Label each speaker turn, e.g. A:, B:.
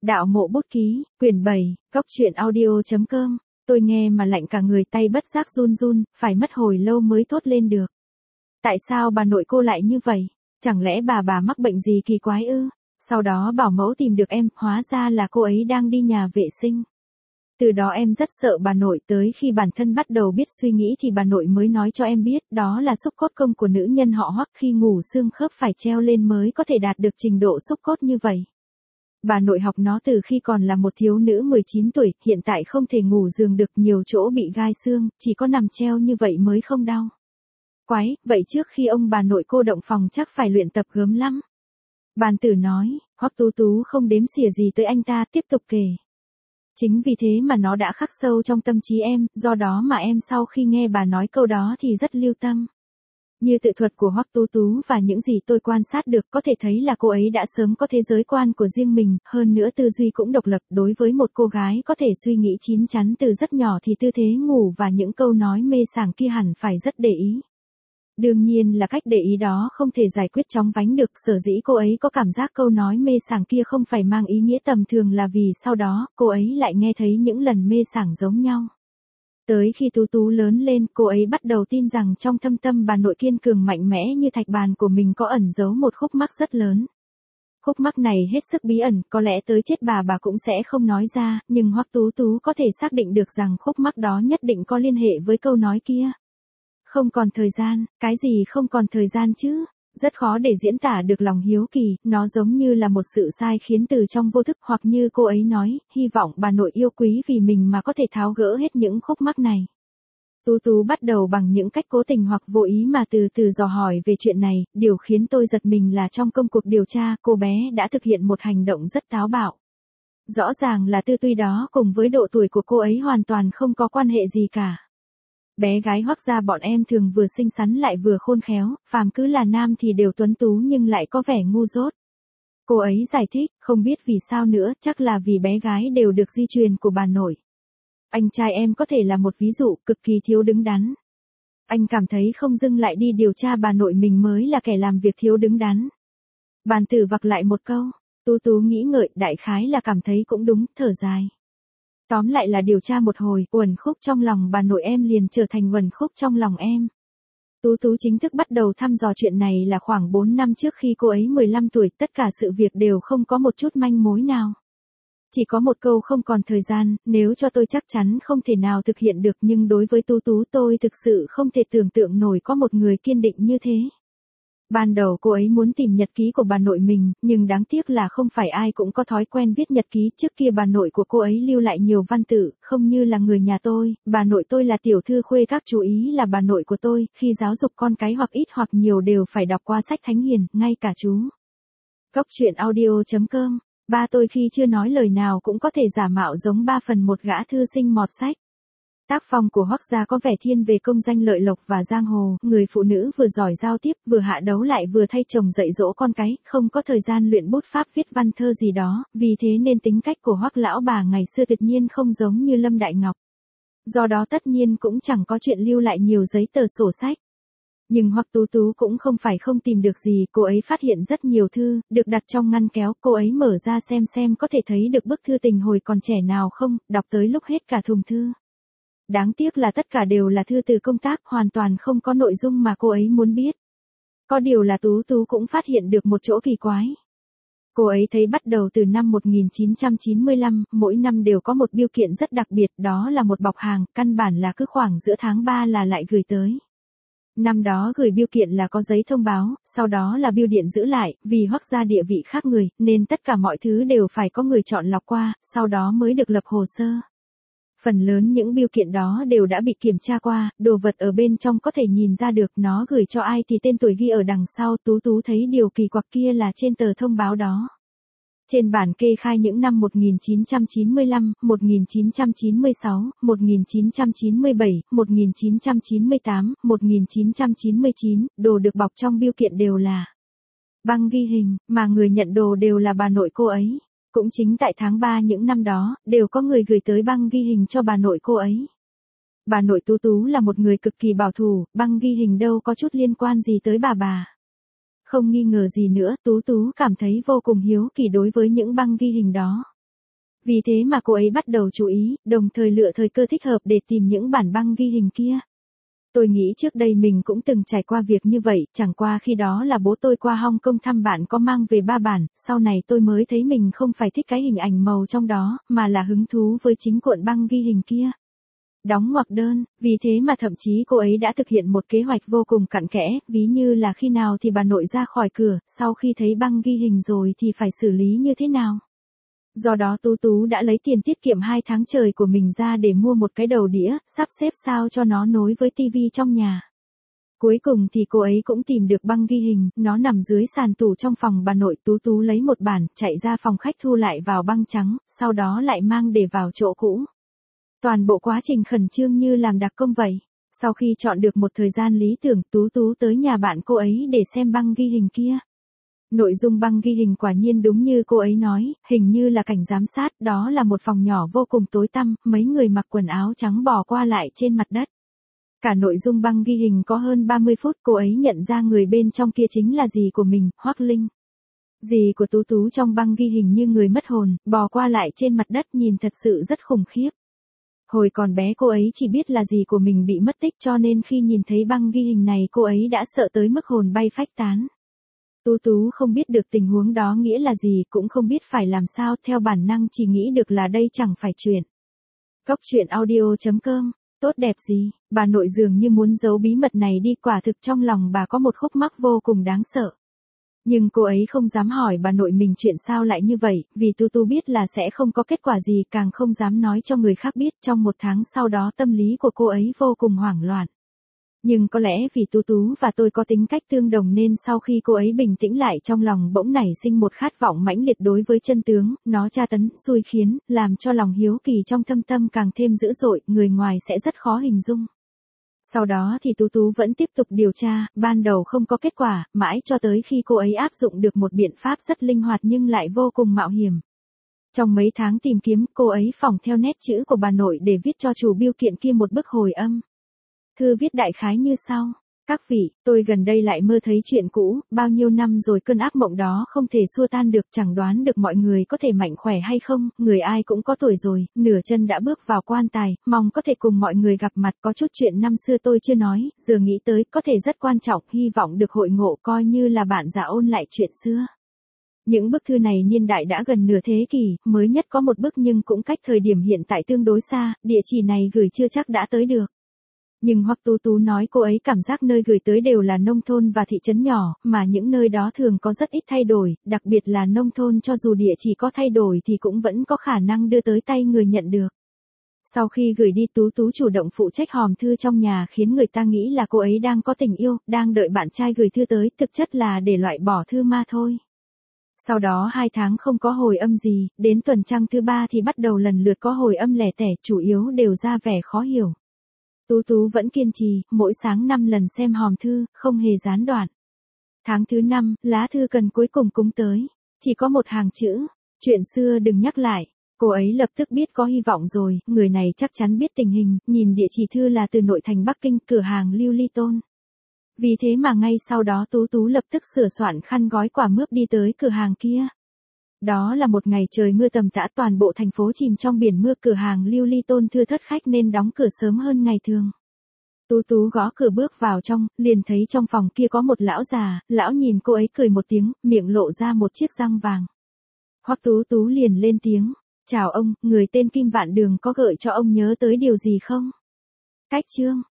A: Đạo mộ bút ký, quyển 7, góc truyện audio.com, tôi nghe mà lạnh cả người, tay bất giác run run, phải mất hồi lâu mới thốt lên được. Tại sao bà nội cô lại như vậy? Chẳng lẽ bà mắc bệnh gì kỳ quái ư? Sau đó bảo mẫu tìm được em, hóa ra là cô ấy đang đi nhà vệ sinh. Từ đó em rất sợ bà nội, tới khi bản thân bắt đầu biết suy nghĩ thì bà nội mới nói cho em biết đó là xúc cốt công của nữ nhân họ Hoắc, khi ngủ xương khớp phải treo lên mới có thể đạt được trình độ xúc cốt như vậy. Bà nội học nó từ khi còn là một thiếu nữ 19 tuổi, hiện tại không thể ngủ giường được, nhiều chỗ bị gai xương, chỉ có nằm treo như vậy mới không đau. Quái, vậy trước khi ông bà nội cô động phòng chắc phải luyện tập gớm lắm. Bàn tử nói, Hoắc Tú Tú không đếm xỉa gì tới anh ta, tiếp tục kể. Chính vì thế mà nó đã khắc sâu trong tâm trí em, do đó mà em sau khi nghe bà nói câu đó thì rất lưu tâm. Như tự thuật của Hoắc Tú Tú và những gì tôi quan sát được, có thể thấy là cô ấy đã sớm có thế giới quan của riêng mình, hơn nữa tư duy cũng độc lập. Đối với một cô gái có thể suy nghĩ chín chắn từ rất nhỏ thì tư thế ngủ và những câu nói mê sảng kia hẳn phải rất để ý. Đương nhiên là cách để ý đó không thể giải quyết chóng vánh được, sở dĩ cô ấy có cảm giác câu nói mê sảng kia không phải mang ý nghĩa tầm thường là vì sau đó, cô ấy lại nghe thấy những lần mê sảng giống nhau. Tới khi Tú Tú lớn lên, cô ấy bắt đầu tin rằng trong thâm tâm bà nội kiên cường mạnh mẽ như thạch bàn của mình có ẩn giấu một khúc mắc rất lớn. Khúc mắc này hết sức bí ẩn, có lẽ tới chết bà cũng sẽ không nói ra, nhưng Hoắc Tú Tú có thể xác định được rằng khúc mắc đó nhất định có liên hệ với câu nói kia. Không còn thời gian, cái gì không còn thời gian chứ? Rất khó để diễn tả được lòng hiếu kỳ, nó giống như là một sự sai khiến từ trong vô thức, hoặc như cô ấy nói, hy vọng bà nội yêu quý vì mình mà có thể tháo gỡ hết những khúc mắc này. Tú Tú bắt đầu bằng những cách cố tình hoặc vô ý mà từ từ dò hỏi về chuyện này, điều khiến tôi giật mình là trong công cuộc điều tra, cô bé đã thực hiện một hành động rất táo bạo. Rõ ràng là tư duy đó cùng với độ tuổi của cô ấy hoàn toàn không có quan hệ gì cả. Bé gái Hoắc gia bọn em thường vừa xinh xắn lại vừa khôn khéo, phàm cứ là nam thì đều tuấn tú nhưng lại có vẻ ngu dốt. Cô ấy giải thích, không biết vì sao nữa, chắc là vì bé gái đều được di truyền của bà nội. Anh trai em có thể là một ví dụ, cực kỳ thiếu đứng đắn. Anh cảm thấy không dừng lại đi điều tra bà nội mình mới là kẻ làm việc thiếu đứng đắn. Bàn tử vặc lại một câu, Tú Tú nghĩ ngợi, đại khái là cảm thấy cũng đúng, thở dài. Tóm lại là điều tra một hồi, uẩn khúc trong lòng bà nội em liền trở thành uẩn khúc trong lòng em. Tú Tú chính thức bắt đầu thăm dò chuyện này là khoảng 4 năm trước khi cô ấy 15 tuổi, tất cả sự việc đều không có một chút manh mối nào. Chỉ có một câu không còn thời gian, nếu cho tôi chắc chắn không thể nào thực hiện được, nhưng đối với Tú Tú tôi thực sự không thể tưởng tượng nổi có một người kiên định như thế. Ban đầu cô ấy muốn tìm nhật ký của bà nội mình, nhưng đáng tiếc là không phải ai cũng có thói quen viết nhật ký. Trước kia bà nội của cô ấy lưu lại nhiều văn tự, không như là người nhà tôi, bà nội tôi là tiểu thư khuê các, chú ý là bà nội của tôi, khi giáo dục con cái hoặc ít hoặc nhiều đều phải đọc qua sách thánh hiền, ngay cả chú. Góc truyện audio.com, ba tôi khi chưa nói lời nào cũng có thể giả mạo giống 3 phần một gã thư sinh mọt sách. Tác phong của Hoắc gia có vẻ thiên về công danh lợi lộc và giang hồ, người phụ nữ vừa giỏi giao tiếp, vừa hạ đấu lại vừa thay chồng dạy dỗ con cái, không có thời gian luyện bút pháp viết văn thơ gì đó, vì thế nên tính cách của Hoắc lão bà ngày xưa tuyệt nhiên không giống như Lâm Đại Ngọc. Do đó tất nhiên cũng chẳng có chuyện lưu lại nhiều giấy tờ sổ sách. Nhưng Hoắc Tú Tú cũng không phải không tìm được gì, cô ấy phát hiện rất nhiều thư, được đặt trong ngăn kéo, cô ấy mở ra xem có thể thấy được bức thư tình hồi còn trẻ nào không, đọc tới lúc hết cả thùng thư. Đáng tiếc là tất cả đều là thư từ công tác, hoàn toàn không có nội dung mà cô ấy muốn biết. Có điều là Tú Tú cũng phát hiện được một chỗ kỳ quái. Cô ấy thấy bắt đầu từ năm 1995, mỗi năm đều có một bưu kiện rất đặc biệt, đó là một bọc hàng, căn bản là cứ khoảng giữa tháng 3 là lại gửi tới. Năm đó gửi bưu kiện là có giấy thông báo, sau đó là bưu điện giữ lại, vì Hoắc gia địa vị khác người, nên tất cả mọi thứ đều phải có người chọn lọc qua, sau đó mới được lập hồ sơ. Phần lớn những bưu kiện đó đều đã bị kiểm tra qua, đồ vật ở bên trong có thể nhìn ra được nó gửi cho ai thì tên tuổi ghi ở đằng sau. Tú Tú thấy điều kỳ quặc kia là trên tờ thông báo đó. Trên bản kê khai những năm 1995, 1996, 1997, 1998, 1999, đồ được bọc trong bưu kiện đều là băng ghi hình, mà người nhận đồ đều là bà nội cô ấy. Cũng chính tại tháng 3 những năm đó, đều có người gửi tới băng ghi hình cho bà nội cô ấy. Bà nội Tú Tú là một người cực kỳ bảo thủ, băng ghi hình đâu có chút liên quan gì tới bà. Không nghi ngờ gì nữa, Tú Tú cảm thấy vô cùng hiếu kỳ đối với những băng ghi hình đó. Vì thế mà cô ấy bắt đầu chú ý, đồng thời lựa thời cơ thích hợp để tìm những bản băng ghi hình kia. Tôi nghĩ trước đây mình cũng từng trải qua việc như vậy, chẳng qua khi đó là bố tôi qua Hong Kong thăm bạn có mang về 3 bản, sau này tôi mới thấy mình không phải thích cái hình ảnh màu trong đó, mà là hứng thú với chính cuộn băng ghi hình kia. Đóng ngoặc đơn, vì thế mà thậm chí cô ấy đã thực hiện một kế hoạch vô cùng cặn kẽ, ví như là khi nào thì bà nội ra khỏi cửa, sau khi thấy băng ghi hình rồi thì phải xử lý như thế nào. Do đó Tú Tú đã lấy tiền tiết kiệm 2 tháng trời của mình ra để mua một cái đầu đĩa, sắp xếp sao cho nó nối với tivi trong nhà. Cuối cùng thì cô ấy cũng tìm được băng ghi hình, nó nằm dưới sàn tủ trong phòng bà nội. Tú Tú lấy một bản, chạy ra phòng khách thu lại vào băng trắng, sau đó lại mang để vào chỗ cũ. Toàn bộ quá trình khẩn trương như làm đặc công vậy. Sau khi chọn được một thời gian lý tưởng, Tú Tú tới nhà bạn cô ấy để xem băng ghi hình kia. Nội dung băng ghi hình quả nhiên đúng như cô ấy nói, hình như là cảnh giám sát, đó là một phòng nhỏ vô cùng tối tăm, mấy người mặc quần áo trắng bò qua lại trên mặt đất. Cả nội dung băng ghi hình có hơn 30 phút, cô ấy nhận ra người bên trong kia chính là dì của mình, Hoắc Linh. Dì của Tú Tú trong băng ghi hình như người mất hồn, bò qua lại trên mặt đất nhìn thật sự rất khủng khiếp. Hồi còn bé cô ấy chỉ biết là dì của mình bị mất tích, cho nên khi nhìn thấy băng ghi hình này cô ấy đã sợ tới mức hồn bay phách tán. Tú Tú không biết được tình huống đó nghĩa là gì, cũng không biết phải làm sao, theo bản năng chỉ nghĩ được là đây chẳng phải chuyện. Góc truyện audio.com, tốt đẹp gì, bà nội dường như muốn giấu bí mật này đi, quả thực trong lòng bà có một khúc mắc vô cùng đáng sợ. Nhưng cô ấy không dám hỏi bà nội mình chuyện sao lại như vậy, vì Tú Tú biết là sẽ không có kết quả gì, càng không dám nói cho người khác biết. Trong 1 tháng sau đó tâm lý của cô ấy vô cùng hoảng loạn. Nhưng có lẽ vì Tú Tú và tôi có tính cách tương đồng nên sau khi cô ấy bình tĩnh lại, trong lòng bỗng nảy sinh một khát vọng mãnh liệt đối với chân tướng, nó tra tấn, xui khiến, làm cho lòng hiếu kỳ trong thâm tâm càng thêm dữ dội, người ngoài sẽ rất khó hình dung. Sau đó thì Tú Tú vẫn tiếp tục điều tra, ban đầu không có kết quả, mãi cho tới khi cô ấy áp dụng được một biện pháp rất linh hoạt nhưng lại vô cùng mạo hiểm. Trong mấy tháng tìm kiếm, cô ấy phỏng theo nét chữ của bà nội để viết cho chủ bưu kiện kia một bức hồi âm. Thư viết đại khái như sau: các vị, tôi gần đây lại mơ thấy chuyện cũ, bao nhiêu năm rồi cơn ác mộng đó không thể xua tan được, chẳng đoán được mọi người có thể mạnh khỏe hay không, người ai cũng có tuổi rồi, nửa chân đã bước vào quan tài, mong có thể cùng mọi người gặp mặt, có chút chuyện năm xưa tôi chưa nói, giờ nghĩ tới, có thể rất quan trọng, hy vọng được hội ngộ, coi như là bạn già ôn lại chuyện xưa. Những bức thư này niên đại đã gần nửa thế kỷ, mới nhất có một bức nhưng cũng cách thời điểm hiện tại tương đối xa, địa chỉ này gửi chưa chắc đã tới được. Nhưng Hoắc Tú Tú nói cô ấy cảm giác nơi gửi tới đều là nông thôn và thị trấn nhỏ, mà những nơi đó thường có rất ít thay đổi, đặc biệt là nông thôn, cho dù địa chỉ có thay đổi thì cũng vẫn có khả năng đưa tới tay người nhận được. Sau khi gửi đi, Tú Tú chủ động phụ trách hòm thư trong nhà, khiến người ta nghĩ là cô ấy đang có tình yêu, đang đợi bạn trai gửi thư tới, thực chất là để loại bỏ thư ma thôi. Sau đó 2 tháng không có hồi âm gì, đến tuần trăng thứ 3 thì bắt đầu lần lượt có hồi âm lẻ tẻ, chủ yếu đều ra vẻ khó hiểu. Tú Tú vẫn kiên trì, mỗi sáng 5 lần xem hòm thư, không hề gián đoạn. Tháng thứ 5, lá thư cần cuối cùng cũng tới. Chỉ có một hàng chữ: chuyện xưa đừng nhắc lại. Cô ấy lập tức biết có hy vọng rồi, người này chắc chắn biết tình hình, nhìn địa chỉ thư là từ nội thành Bắc Kinh, cửa hàng Lưu Ly Tôn. Vì thế mà ngay sau đó Tú Tú lập tức sửa soạn khăn gói quả mướp đi tới cửa hàng kia. Đó là một ngày trời mưa tầm tã, toàn bộ thành phố chìm trong biển mưa, cửa hàng Lưu Ly Tôn thưa thớt khách nên đóng cửa sớm hơn ngày thường. Tú Tú gõ cửa bước vào trong, liền thấy trong phòng kia có một lão già, lão nhìn cô ấy cười một tiếng, miệng lộ ra một chiếc răng vàng. Hoắc Tú Tú liền lên tiếng: chào ông, người tên Kim Vạn Đường có gợi cho ông nhớ tới điều gì không? Cách chương.